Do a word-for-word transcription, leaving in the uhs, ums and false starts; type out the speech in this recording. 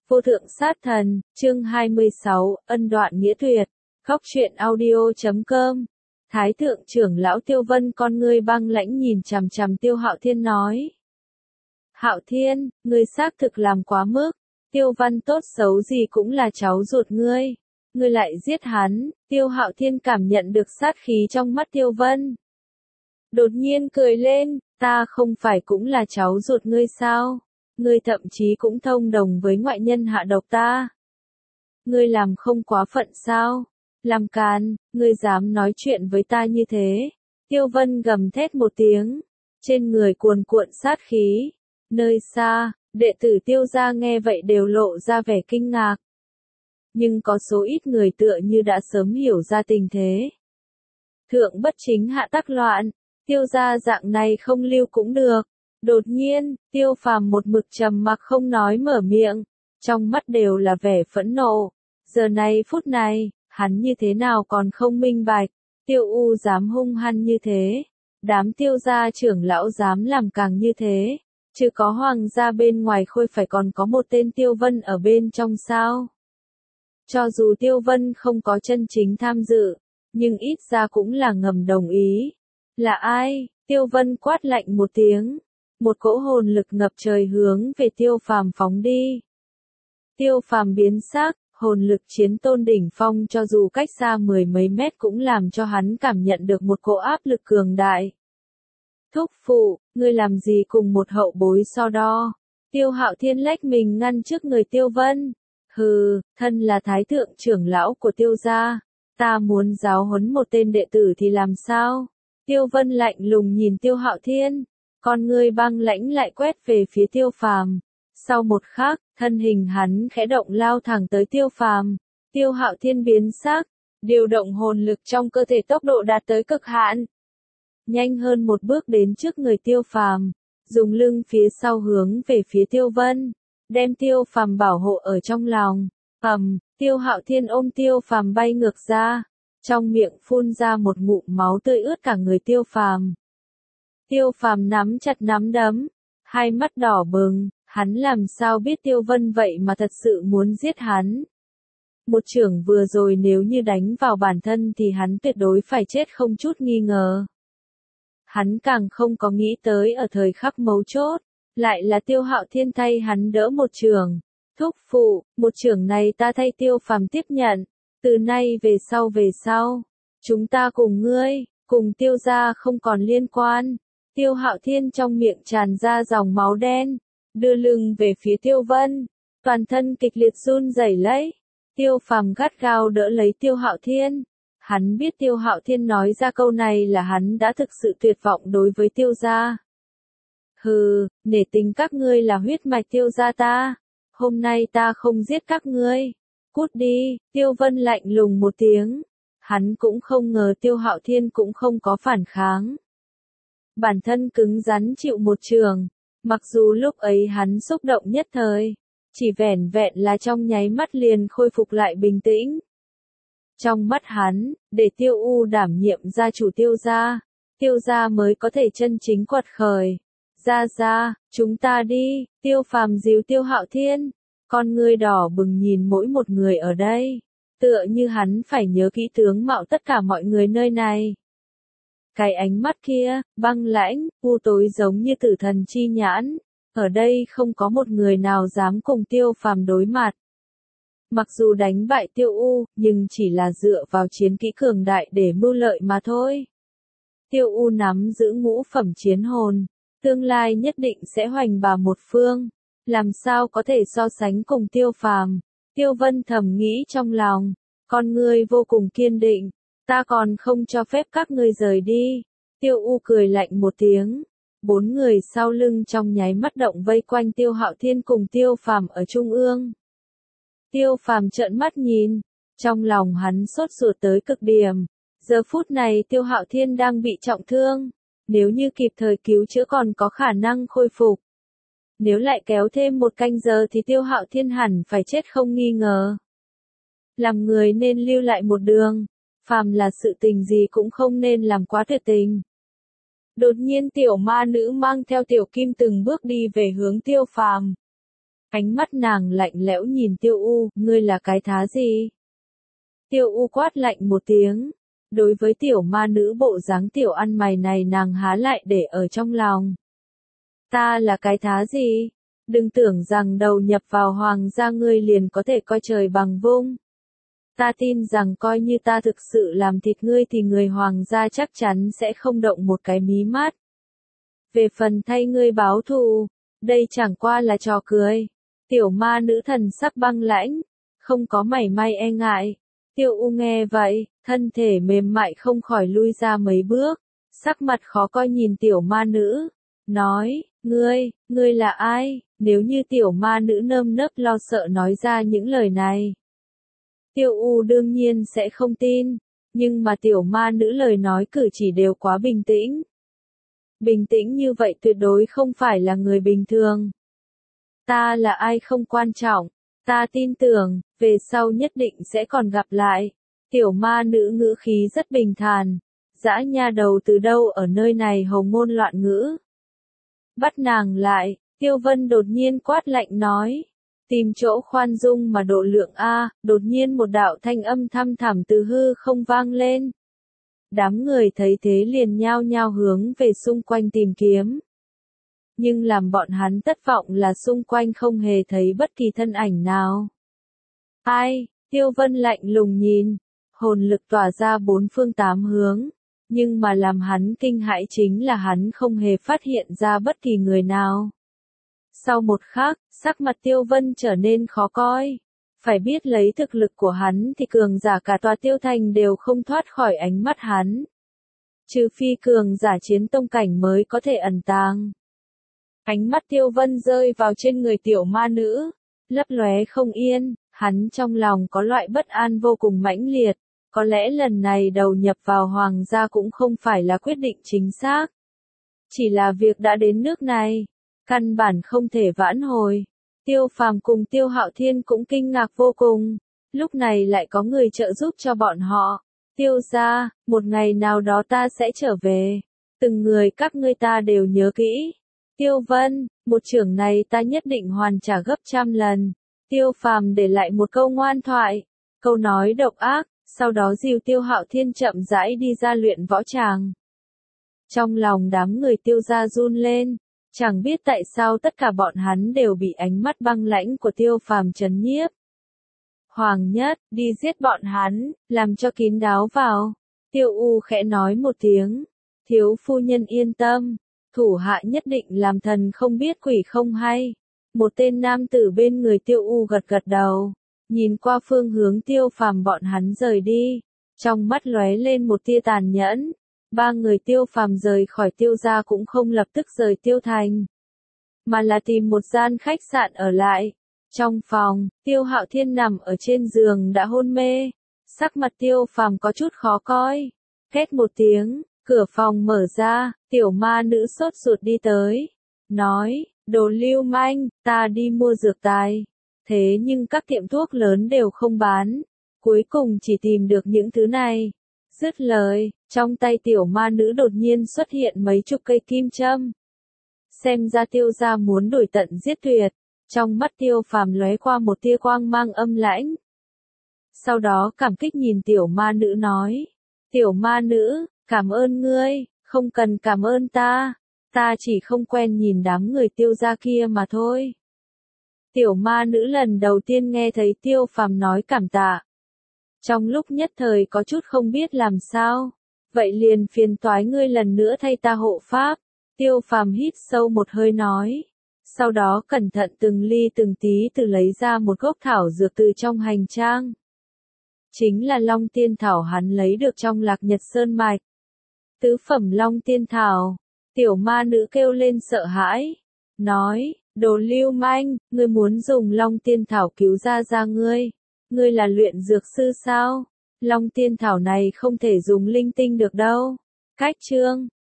Vô thượng sát thần, chương hai mươi sáu, ân đoạn nghĩa tuyệt, khóc truyện audio chấm com. Thái thượng trưởng lão Tiêu Vân con ngươi băng lãnh nhìn chằm chằm Tiêu Hạo Thiên nói. Hạo Thiên, ngươi xác thực làm quá mức, Tiêu Văn tốt xấu gì cũng là cháu ruột ngươi, ngươi lại giết hắn. Tiêu Hạo Thiên cảm nhận được sát khí trong mắt Tiêu Vân. Đột nhiên cười lên, ta không phải cũng là cháu ruột ngươi sao? Ngươi thậm chí cũng thông đồng với ngoại nhân hạ độc ta. Ngươi làm không quá phận sao? Làm càn, ngươi dám nói chuyện với ta như thế. Tiêu Vân gầm thét một tiếng, trên người cuồn cuộn sát khí. Nơi xa, đệ tử Tiêu gia nghe vậy đều lộ ra vẻ kinh ngạc. Nhưng có số ít người tựa như đã sớm hiểu ra tình thế. Thượng bất chính hạ tắc loạn, Tiêu gia dạng này không lưu cũng được. Đột nhiên, Tiêu Phàm một mực trầm mặc không nói mở miệng, trong mắt đều là vẻ phẫn nộ. Giờ này phút này, hắn như thế nào còn không minh bạch, Tiêu U dám hung hăng như thế, đám Tiêu gia trưởng lão dám làm càng như thế, chứ có hoàng gia bên ngoài khôi phải còn có một tên Tiêu Vân ở bên trong sao? Cho dù Tiêu Vân không có chân chính tham dự, nhưng ít ra cũng là ngầm đồng ý. Là ai? Tiêu Vân quát lạnh một tiếng. Một cỗ hồn lực ngập trời hướng về Tiêu Phàm phóng đi. Tiêu Phàm biến sắc, hồn lực chiến tôn đỉnh phong cho dù cách xa mười mấy mét cũng làm cho hắn cảm nhận được một cỗ áp lực cường đại. Thúc phụ, ngươi làm gì cùng một hậu bối so đo? Tiêu Hạo Thiên lách mình ngăn trước người Tiêu Vân. Hừ, thân là thái thượng trưởng lão của Tiêu gia, ta muốn giáo huấn một tên đệ tử thì làm sao? Tiêu Vân lạnh lùng nhìn Tiêu Hạo Thiên. Con ngươi băng lãnh lại quét về phía Tiêu Phàm. Sau một khắc, thân hình hắn khẽ động lao thẳng tới Tiêu Phàm. Tiêu Hạo Thiên biến sắc, điều động hồn lực trong cơ thể tốc độ đạt tới cực hạn. Nhanh hơn một bước đến trước người Tiêu Phàm, dùng lưng phía sau hướng về phía Tiêu Vân, đem Tiêu Phàm bảo hộ ở trong lòng. Ầm, Tiêu Hạo Thiên ôm Tiêu Phàm bay ngược ra, trong miệng phun ra một ngụm máu tươi ướt cả người Tiêu Phàm. Tiêu Phàm nắm chặt nắm đấm, hai mắt đỏ bừng, hắn làm sao biết Tiêu Vân vậy mà thật sự muốn giết hắn. Một chưởng vừa rồi nếu như đánh vào bản thân thì hắn tuyệt đối phải chết không chút nghi ngờ. Hắn càng không có nghĩ tới ở thời khắc mấu chốt, lại là Tiêu Hạo Thiên thay hắn đỡ một chưởng. Thúc phụ, một chưởng này ta thay Tiêu Phàm tiếp nhận, từ nay về sau về sau, chúng ta cùng ngươi, cùng Tiêu gia không còn liên quan. Tiêu Hạo Thiên trong miệng tràn ra dòng máu đen, đưa lưng về phía Tiêu Vân, toàn thân kịch liệt run rẩy lấy. Tiêu Phàm gắt gao đỡ lấy Tiêu Hạo Thiên. Hắn biết Tiêu Hạo Thiên nói ra câu này là hắn đã thực sự tuyệt vọng đối với Tiêu gia. Hừ, nể tình các ngươi là huyết mạch Tiêu gia ta, hôm nay ta không giết các ngươi. Cút đi, Tiêu Vân lạnh lùng một tiếng. Hắn cũng không ngờ Tiêu Hạo Thiên cũng không có phản kháng. Bản thân cứng rắn chịu một trường, mặc dù lúc ấy hắn xúc động nhất thời, chỉ vẻn vẹn là trong nháy mắt liền khôi phục lại bình tĩnh. Trong mắt hắn, để Tiêu U đảm nhiệm gia chủ Tiêu gia, Tiêu gia mới có thể chân chính quật khởi. Gia gia, chúng ta đi. Tiêu Phàm dìu Tiêu Hạo Thiên, con ngươi đỏ bừng nhìn mỗi một người ở đây, tựa như hắn phải nhớ kỹ tướng mạo tất cả mọi người nơi này. Cái ánh mắt kia, băng lãnh, u tối giống như tử thần chi nhãn, ở đây không có một người nào dám cùng Tiêu Phàm đối mặt. Mặc dù đánh bại Tiêu U, nhưng chỉ là dựa vào chiến kỹ cường đại để mưu lợi mà thôi. Tiêu U nắm giữ ngũ phẩm chiến hồn, tương lai nhất định sẽ hoành bá một phương, làm sao có thể so sánh cùng Tiêu Phàm. Tiêu Vân thầm nghĩ trong lòng, con ngươi vô cùng kiên định. Ta còn không cho phép các ngươi rời đi. Tiêu U cười lạnh một tiếng. Bốn người sau lưng trong nháy mắt động vây quanh Tiêu Hạo Thiên cùng Tiêu Phàm ở trung ương. Tiêu Phàm trợn mắt nhìn, trong lòng hắn sốt ruột tới cực điểm. Giờ phút này Tiêu Hạo Thiên đang bị trọng thương, nếu như kịp thời cứu chữa còn có khả năng khôi phục. Nếu lại kéo thêm một canh giờ thì Tiêu Hạo Thiên hẳn phải chết không nghi ngờ. Làm người nên lưu lại một đường. Phàm là sự tình gì cũng không nên làm quá tuyệt tình. Đột nhiên tiểu ma nữ mang theo tiểu kim từng bước đi về hướng Tiêu Phàm. Ánh mắt nàng lạnh lẽo nhìn Tiêu U, ngươi là cái thá gì? Tiêu U quát lạnh một tiếng. Đối với tiểu ma nữ bộ dáng tiểu ăn mày này nàng há lại để ở trong lòng. Ta là cái thá gì? Đừng tưởng rằng đầu nhập vào hoàng gia ngươi liền có thể coi trời bằng vung. Ta tin rằng coi như ta thực sự làm thịt ngươi thì người hoàng gia chắc chắn sẽ không động một cái mí mắt. Về phần thay ngươi báo thù, đây chẳng qua là trò cười. Tiểu ma nữ thần sắc băng lãnh, không có mảy may e ngại. Tiêu U nghe vậy, thân thể mềm mại không khỏi lui ra mấy bước, sắc mặt khó coi nhìn tiểu ma nữ, nói, ngươi, ngươi là ai? Nếu như tiểu ma nữ nơm nớp lo sợ nói ra những lời này. Tiêu U đương nhiên sẽ không tin, nhưng mà tiểu ma nữ lời nói cử chỉ đều quá bình tĩnh. Bình tĩnh như vậy tuyệt đối không phải là người bình thường. Ta là ai không quan trọng, ta tin tưởng, về sau nhất định sẽ còn gặp lại. Tiểu ma nữ ngữ khí rất bình thản, dã nha đầu từ đâu ở nơi này hầu ngôn loạn ngữ. Bắt nàng lại, Tiêu Vân đột nhiên quát lạnh nói. Tìm chỗ khoan dung mà độ lượng A, đột nhiên một đạo thanh âm thăm thẳm từ hư không vang lên. Đám người thấy thế liền nhao nhao hướng về xung quanh tìm kiếm. Nhưng làm bọn hắn thất vọng là xung quanh không hề thấy bất kỳ thân ảnh nào. Ai? Tiêu Vân lạnh lùng nhìn, hồn lực tỏa ra bốn phương tám hướng, nhưng mà làm hắn kinh hãi chính là hắn không hề phát hiện ra bất kỳ người nào. Sau một khắc, sắc mặt Tiêu Vân trở nên khó coi. Phải biết lấy thực lực của hắn thì cường giả cả tòa Tiêu Thành đều không thoát khỏi ánh mắt hắn. Trừ phi cường giả chiến tông cảnh mới có thể ẩn tàng. Ánh mắt Tiêu Vân rơi vào trên người tiểu ma nữ, lấp lóe không yên, hắn trong lòng có loại bất an vô cùng mãnh liệt, có lẽ lần này đầu nhập vào hoàng gia cũng không phải là quyết định chính xác. Chỉ là việc đã đến nước này, căn bản không thể vãn hồi. Tiêu Phàm cùng Tiêu Hạo Thiên cũng kinh ngạc vô cùng, lúc này lại có người trợ giúp cho bọn họ. Tiêu gia, một ngày nào đó ta sẽ trở về, từng người các ngươi ta đều nhớ kỹ. Tiêu Vân, một trưởng này ta nhất định hoàn trả gấp trăm lần. Tiêu Phàm để lại một câu ngoan thoại, câu nói độc ác, sau đó dìu Tiêu Hạo Thiên chậm rãi đi ra luyện võ tràng. Trong lòng đám người Tiêu gia run lên, chẳng biết tại sao tất cả bọn hắn đều bị ánh mắt băng lãnh của Tiêu Phàm trấn nhiếp. Hoàng Nhất, đi giết bọn hắn, làm cho kín đáo vào. Tiêu U khẽ nói một tiếng, thiếu phu nhân yên tâm. Thủ hạ nhất định làm thần không biết quỷ không hay. Một tên nam tử bên người Tiêu U gật gật đầu, nhìn qua phương hướng Tiêu Phàm bọn hắn rời đi, trong mắt lóe lên một tia tàn nhẫn. Ba người Tiêu Phàm rời khỏi Tiêu gia cũng không lập tức rời Tiêu Thành, mà là tìm một gian khách sạn ở lại. Trong phòng, Tiêu Hạo Thiên nằm ở trên giường đã hôn mê, sắc mặt Tiêu Phàm có chút khó coi. Két một tiếng, cửa phòng mở ra, tiểu ma nữ sốt ruột đi tới, nói, đồ lưu manh, ta đi mua dược tài, thế nhưng các tiệm thuốc lớn đều không bán, cuối cùng chỉ tìm được những thứ này. Dứt lời, trong tay tiểu ma nữ đột nhiên xuất hiện mấy chục cây kim châm. Xem ra Tiêu gia muốn đuổi tận giết tuyệt, trong mắt Tiêu Phàm lóe qua một tia quang mang âm lãnh. Sau đó cảm kích nhìn tiểu ma nữ nói, tiểu ma nữ, cảm ơn ngươi, không cần cảm ơn ta, ta chỉ không quen nhìn đám người Tiêu gia kia mà thôi. Tiểu ma nữ lần đầu tiên nghe thấy Tiêu Phàm nói cảm tạ. Trong lúc nhất thời có chút không biết làm sao, vậy liền phiền toái ngươi lần nữa thay ta hộ pháp. Tiêu Phàm hít sâu một hơi nói, sau đó cẩn thận từng ly từng tí từ lấy ra một gốc thảo dược từ trong hành trang. Chính là Long Tiên Thảo hắn lấy được trong Lạc Nhật Sơn Mạch. Tứ phẩm Long Tiên Thảo, tiểu ma nữ kêu lên sợ hãi, nói, đồ lưu manh, ngươi muốn dùng Long Tiên Thảo cứu ra ra ngươi, ngươi là luyện dược sư sao? Long Tiên Thảo này không thể dùng linh tinh được đâu. Cách chương